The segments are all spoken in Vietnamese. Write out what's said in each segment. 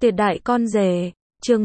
Tuyệt đại con rể, chương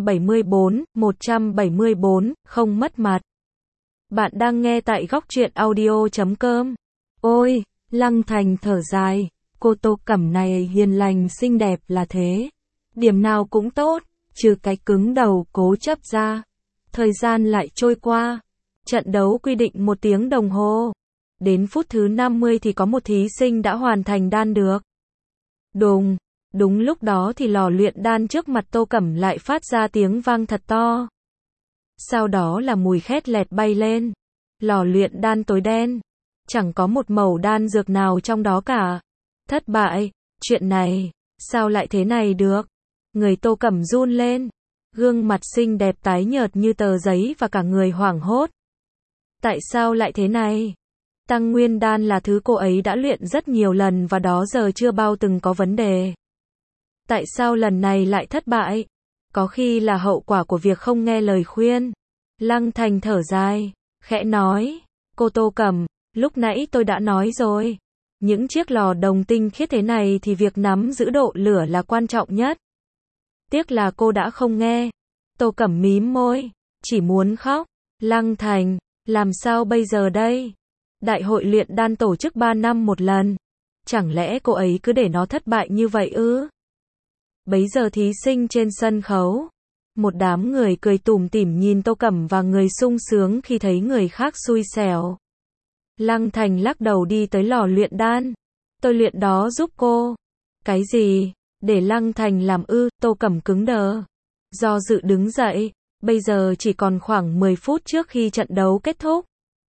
174, không mất mặt. Bạn đang nghe tại góc truyện audio.com. Ôi, Lăng Thành thở dài, cô Tô Cẩm này hiền lành xinh đẹp là thế. Điểm nào cũng tốt, trừ cái cứng đầu cố chấp ra. Thời gian lại trôi qua. Trận đấu quy định 1 tiếng đồng hồ. Đến phút thứ 50 thì có một thí sinh đã hoàn thành đan được. Đùng. Đúng lúc đó thì lò luyện đan trước mặt Tô Cẩm lại phát ra tiếng vang thật to. Sau đó là mùi khét lẹt bay lên. Lò luyện đan tối đen. Chẳng có một mẩu đan dược nào trong đó cả. Thất bại. Chuyện này, sao lại thế này được? Người Tô Cẩm run lên. Gương mặt xinh đẹp tái nhợt như tờ giấy và cả người hoảng hốt. Tại sao lại thế này? Tăng nguyên đan là thứ cô ấy đã luyện rất nhiều lần và đó giờ chưa bao từng có vấn đề. Tại sao lần này lại thất bại? Có khi là hậu quả của việc không nghe lời khuyên. Lăng Thành thở dài, khẽ nói, cô Tô Cẩm, lúc nãy tôi đã nói rồi. Những chiếc lò đồng tinh khiết thế này thì việc nắm giữ độ lửa là quan trọng nhất. Tiếc là cô đã không nghe. Tô Cẩm mím môi, chỉ muốn khóc. Lăng Thành, làm sao bây giờ đây? Đại hội luyện đan tổ chức 3 năm một lần. Chẳng lẽ cô ấy cứ để nó thất bại như vậy ư? Bấy giờ thí sinh trên sân khấu. Một đám người cười tủm tỉm nhìn Tô Cẩm và người sung sướng khi thấy người khác xui xẻo. Lăng Thành lắc đầu đi tới lò luyện đan. Tôi luyện đó giúp cô. Cái gì? Để Lăng Thành làm ư? Tô Cẩm cứng đờ. Do dự đứng dậy. Bây giờ chỉ còn khoảng 10 phút trước khi trận đấu kết thúc.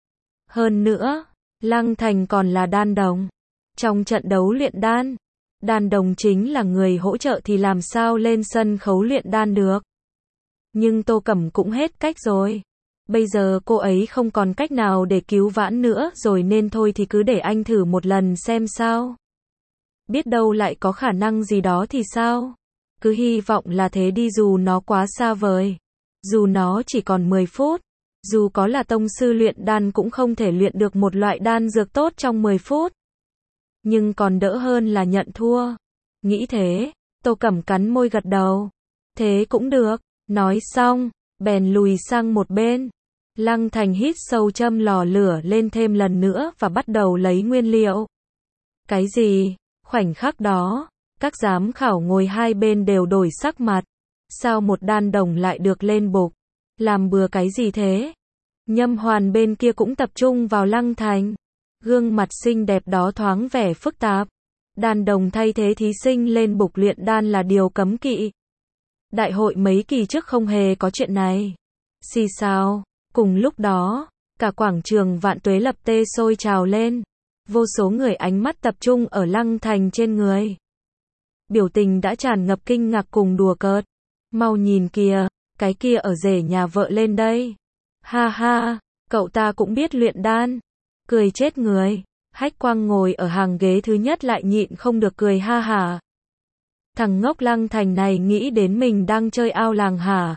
Hơn nữa, Lăng Thành còn là đan đồng. Trong trận đấu luyện đan, đan đồng chính là người hỗ trợ thì làm sao lên sân khấu luyện đan được. Nhưng Tô Cẩm cũng hết cách rồi. Bây giờ cô ấy không còn cách nào để cứu vãn nữa rồi nên thôi thì cứ để anh thử một lần xem sao. Biết đâu lại có khả năng gì đó thì sao. Cứ hy vọng là thế đi dù nó quá xa vời. Dù nó chỉ còn 10 phút. Dù có là tông sư luyện đan cũng không thể luyện được một loại đan dược tốt trong 10 phút. Nhưng còn đỡ hơn là nhận thua. Nghĩ thế, Tô Cẩm cắn môi gật đầu. Thế cũng được. Nói xong, bèn lùi sang một bên. Lăng Thành hít sâu châm lò lửa lên thêm lần nữa và bắt đầu lấy nguyên liệu. Cái gì? Khoảnh khắc đó, các giám khảo ngồi hai bên đều đổi sắc mặt. Sao một đan đồng lại được lên bục? Làm bừa cái gì thế? Nhâm Hoàn bên kia cũng tập trung vào Lăng Thành. Gương mặt xinh đẹp đó thoáng vẻ phức tạp. Đan đồng thay thế thí sinh lên bục luyện đan là điều cấm kỵ. Đại hội mấy kỳ trước không hề có chuyện này. Xì xào. Cùng lúc đó, cả quảng trường Vạn Tuế Lập Tê sôi trào lên. Vô số người ánh mắt tập trung ở Lăng Thành trên người. Biểu tình đã tràn ngập kinh ngạc cùng đùa cợt. Mau nhìn kìa, cái kia ở rể nhà vợ lên đây. Ha ha, cậu ta cũng biết luyện đan. Cười chết người. Hách Quang ngồi ở hàng ghế thứ nhất lại nhịn không được cười ha hả. Thằng ngốc Lăng Thành này nghĩ đến mình đang chơi ao làng hả?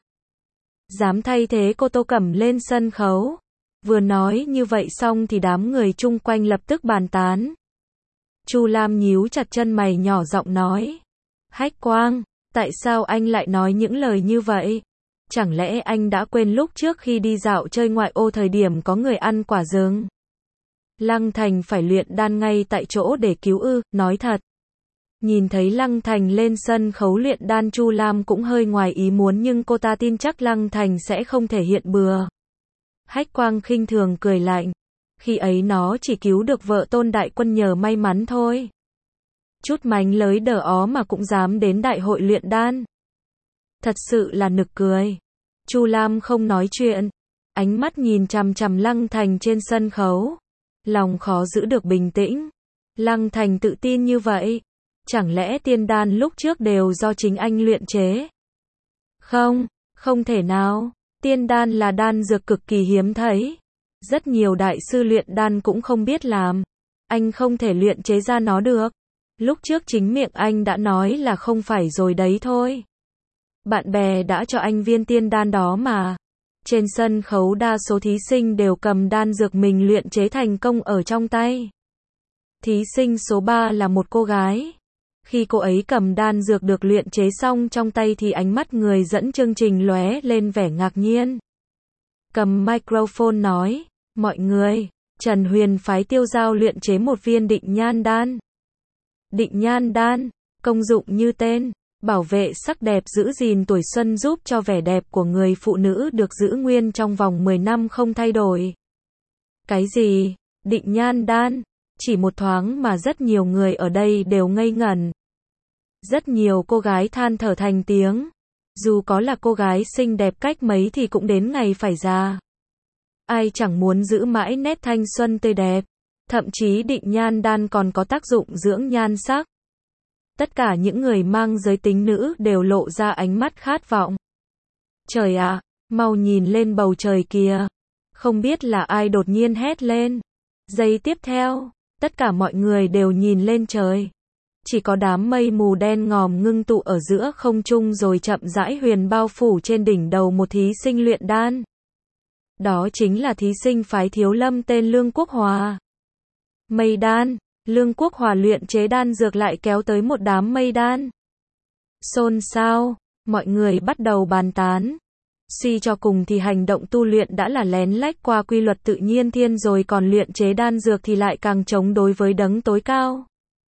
Dám thay thế cô Tô Cẩm lên sân khấu. Vừa nói như vậy xong thì đám người chung quanh lập tức bàn tán. Chu Lam nhíu chặt chân mày nhỏ giọng nói. Hách Quang, tại sao anh lại nói những lời như vậy? Chẳng lẽ anh đã quên lúc trước khi đi dạo chơi ngoại ô thời điểm có người ăn quả rừng? Lăng Thành phải luyện đan ngay tại chỗ để cứu ư? Nói thật. Nhìn thấy Lăng Thành lên sân khấu luyện đan, Chu Lam cũng hơi ngoài ý muốn nhưng cô ta tin chắc Lăng Thành sẽ không thể hiện bừa. Hách Quang khinh thường cười lạnh. Khi ấy nó chỉ cứu được vợ Tôn đại quân nhờ may mắn thôi. Chút mánh lới đờ ó mà cũng dám đến đại hội luyện đan. Thật sự là nực cười. Chu Lam không nói chuyện. Ánh mắt nhìn chằm chằm Lăng Thành trên sân khấu. Lòng khó giữ được bình tĩnh. Lăng Thành tự tin như vậy. Chẳng lẽ tiên đan lúc trước đều do chính anh luyện chế? Không, không thể nào. Tiên đan là đan dược cực kỳ hiếm thấy. Rất nhiều đại sư luyện đan cũng không biết làm. Anh không thể luyện chế ra nó được. Lúc trước chính miệng anh đã nói là không phải rồi đấy thôi. Bạn bè đã cho anh viên tiên đan đó mà. Trên sân khấu đa số thí sinh đều cầm đan dược mình luyện chế thành công ở trong tay. Thí sinh số 3 là một cô gái. Khi cô ấy cầm đan dược được luyện chế xong trong tay thì ánh mắt người dẫn chương trình lóe lên vẻ ngạc nhiên. Cầm microphone nói, mọi người, Trần Huyền phái Tiêu Giao luyện chế một viên định nhan đan. Định nhan đan, công dụng như tên, bảo vệ sắc đẹp giữ gìn tuổi xuân giúp cho vẻ đẹp của người phụ nữ được giữ nguyên trong vòng 10 năm không thay đổi. Cái gì? Định nhan đan? Chỉ một thoáng mà rất nhiều người ở đây đều ngây ngẩn. Rất nhiều cô gái than thở thành tiếng. Dù có là cô gái xinh đẹp cách mấy thì cũng đến ngày phải già. Ai chẳng muốn giữ mãi nét thanh xuân tươi đẹp. Thậm chí định nhan đan còn có tác dụng dưỡng nhan sắc. Tất cả những người mang giới tính nữ đều lộ ra ánh mắt khát vọng. Trời ạ, mau nhìn lên bầu trời kìa. Không biết là ai đột nhiên hét lên. Giây tiếp theo, tất cả mọi người đều nhìn lên trời. Chỉ có đám mây mù đen ngòm ngưng tụ ở giữa không trung rồi chậm rãi huyền bao phủ trên đỉnh đầu một thí sinh luyện đan. Đó chính là thí sinh phái Thiếu Lâm tên Lương Quốc Hòa. Mây đan, Lương Quốc Hòa luyện chế đan dược lại kéo tới một đám mây đan. Xôn xao, mọi người bắt đầu bàn tán. Suy cho cùng thì hành động tu luyện đã là lén lách qua quy luật tự nhiên thiên rồi, còn luyện chế đan dược thì lại càng chống đối với đấng tối cao.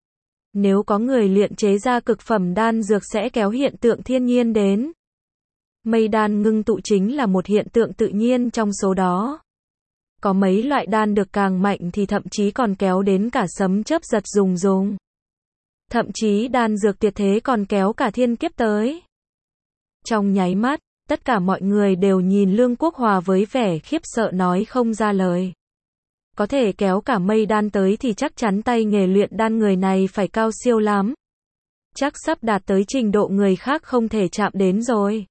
Nếu có người luyện chế ra cực phẩm đan dược sẽ kéo hiện tượng thiên nhiên đến. Mây đan ngưng tụ chính là một hiện tượng tự nhiên trong số đó. Có mấy loại đan được càng mạnh thì thậm chí còn kéo đến cả sấm chớp giật rùng rùng. Thậm chí đan dược tuyệt thế còn kéo cả thiên kiếp tới. Trong nháy mắt, tất cả mọi người đều nhìn Lương Quốc Hòa với vẻ khiếp sợ nói không ra lời. Có thể kéo cả mây đan tới thì chắc chắn tay nghề luyện đan người này phải cao siêu lắm. Chắc sắp đạt tới trình độ người khác không thể chạm đến rồi.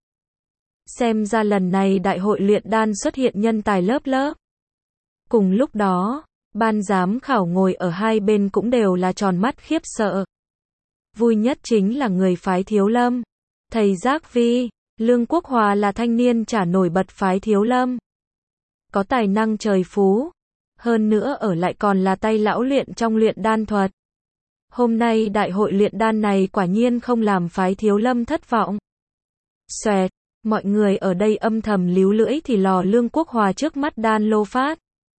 Xem ra lần này đại hội luyện đan xuất hiện nhân tài lớp lớp. Cùng lúc đó, ban giám khảo ngồi ở hai bên cũng đều là tròn mắt khiếp sợ. Vui nhất chính là người phái Thiếu Lâm. Thầy Giác Vi, Lương Quốc Hòa là thanh niên chả nổi bật phái Thiếu Lâm. Có tài năng trời phú. Hơn nữa ở lại còn là tay lão luyện trong luyện đan thuật. Hôm nay đại hội luyện đan này quả nhiên không làm phái Thiếu Lâm thất vọng. Xoẹt, mọi người ở đây âm thầm líu lưỡi thì lò Lương Quốc Hòa trước mắt đan lô phát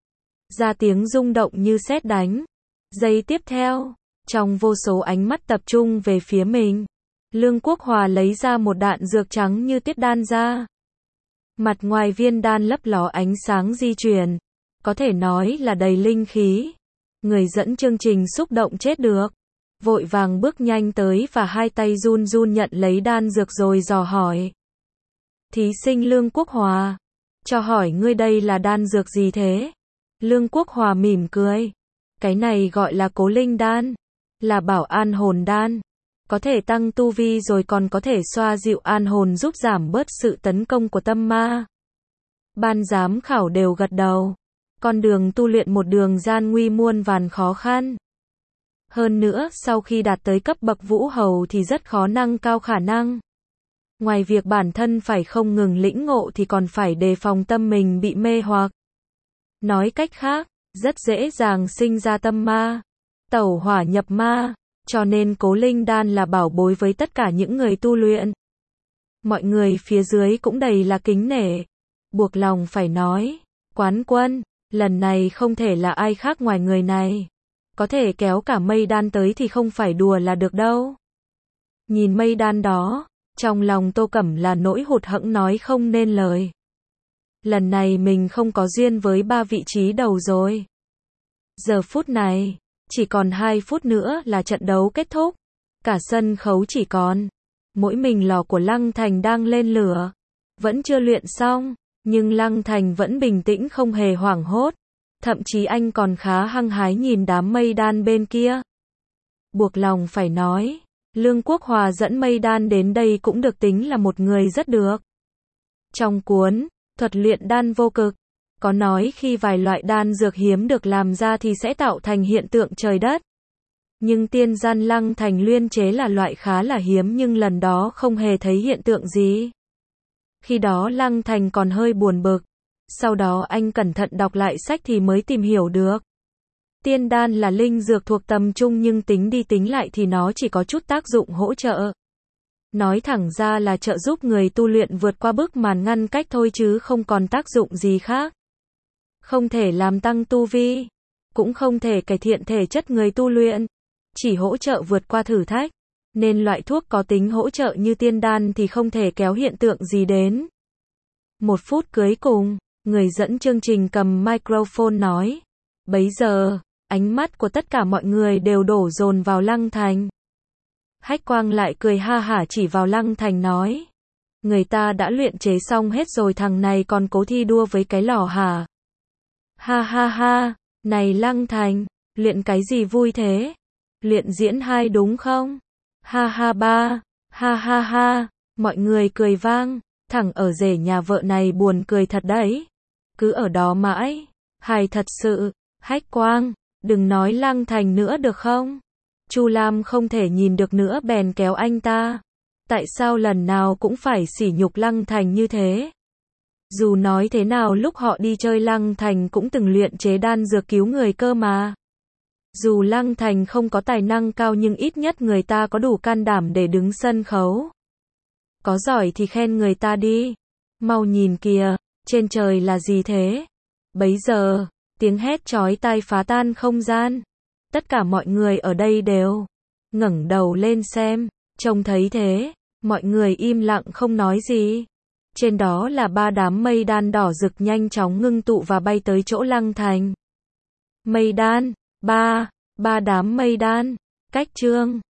ra tiếng rung động như sét đánh. Giây tiếp theo, trong vô số ánh mắt tập trung về phía mình, Lương Quốc Hòa lấy ra một đạn dược trắng như tiết đan ra. Mặt ngoài viên đan lấp ló ánh sáng di chuyển, có thể nói là đầy linh khí. Người dẫn chương trình xúc động chết được, vội vàng bước nhanh tới và hai tay run run nhận lấy đan dược rồi dò hỏi. Thí sinh Lương Quốc Hòa, cho hỏi ngươi đây là đan dược gì thế? Lương Quốc Hòa mỉm cười. Cái này gọi là Cố Linh đan, là bảo an hồn đan. Có thể tăng tu vi rồi còn có thể xoa dịu an hồn giúp giảm bớt sự tấn công của tâm ma. Ban giám khảo đều gật đầu. Con đường tu luyện một đường gian nguy muôn vàn khó khăn. Hơn nữa, sau khi đạt tới cấp bậc vũ hầu thì rất khó nâng cao khả năng. Ngoài việc bản thân phải không ngừng lĩnh ngộ thì còn phải đề phòng tâm mình bị mê hoặc. Nói cách khác, rất dễ dàng sinh ra tâm ma, tẩu hỏa nhập ma, cho nên Cố Linh đan là bảo bối với tất cả những người tu luyện. Mọi người phía dưới cũng đầy là kính nể. Buộc lòng phải nói, quán quân, lần này không thể là ai khác ngoài người này. Có thể kéo cả mây đan tới thì không phải đùa là được đâu. Nhìn mây đan đó, trong lòng Tô Cẩm là nỗi hụt hẫng nói không nên lời. Lần này mình không có duyên với 3 vị trí đầu rồi. Giờ phút này, chỉ còn 2 phút nữa là trận đấu kết thúc. Cả sân khấu chỉ còn mỗi mình lò của Lăng Thành đang lên lửa. Vẫn chưa luyện xong, nhưng Lăng Thành vẫn bình tĩnh không hề hoảng hốt. Thậm chí anh còn khá hăng hái nhìn đám mây đan bên kia. Buộc lòng phải nói, Lương Quốc Hòa dẫn mây đan đến đây cũng được tính là một người rất được. Trong cuốn Thuật luyện đan vô cực, có nói khi vài loại đan dược hiếm được làm ra thì sẽ tạo thành hiện tượng trời đất. Nhưng tiên gian Lăng Thành luyện chế là loại khá là hiếm nhưng lần đó không hề thấy hiện tượng gì. Khi đó Lăng Thành còn hơi buồn bực. Sau đó anh cẩn thận đọc lại sách thì mới tìm hiểu được. Tiên đan là linh dược thuộc tầm trung nhưng tính đi tính lại thì nó chỉ có chút tác dụng hỗ trợ. Nói thẳng ra là trợ giúp người tu luyện vượt qua bức màn ngăn cách thôi chứ không còn tác dụng gì khác. Không thể làm tăng tu vi, cũng không thể cải thiện thể chất người tu luyện, chỉ hỗ trợ vượt qua thử thách. Nên loại thuốc có tính hỗ trợ như tiên đan thì không thể kéo hiện tượng gì đến. 1 phút cuối cùng, người dẫn chương trình cầm microphone nói. Bấy giờ, ánh mắt của tất cả mọi người đều đổ dồn vào Lăng Thành. Hách Quang lại cười ha hả chỉ vào Lăng Thành nói. Người ta đã luyện chế xong hết rồi thằng này còn cố thi đua với cái lò hả? Ha ha ha, này Lăng Thành, luyện cái gì vui thế? Luyện diễn 2 đúng không? Ha ha ba, ha ha ha, mọi người cười vang, thằng ở rể nhà vợ này buồn cười thật đấy. Cứ ở đó mãi, hài thật sự. Hách Quang, đừng nói Lăng Thành nữa được không? Chu Lam không thể nhìn được nữa bèn kéo anh ta. Tại sao lần nào cũng phải sỉ nhục Lăng Thành như thế? Dù nói thế nào lúc họ đi chơi Lăng Thành cũng từng luyện chế đan dược cứu người cơ mà. Dù Lăng Thành không có tài năng cao nhưng ít nhất người ta có đủ can đảm để đứng sân khấu. Có giỏi thì khen người ta đi. Mau nhìn kìa, trên trời là gì thế? Bấy giờ, tiếng hét chói tai phá tan không gian. Tất cả mọi người ở đây đều ngẩng đầu lên xem, trông thấy thế, mọi người im lặng không nói gì. Trên đó là 3 đám mây đan đỏ rực nhanh chóng ngưng tụ và bay tới chỗ Lăng Thành. Mây đan, ba đám mây đan, cách chương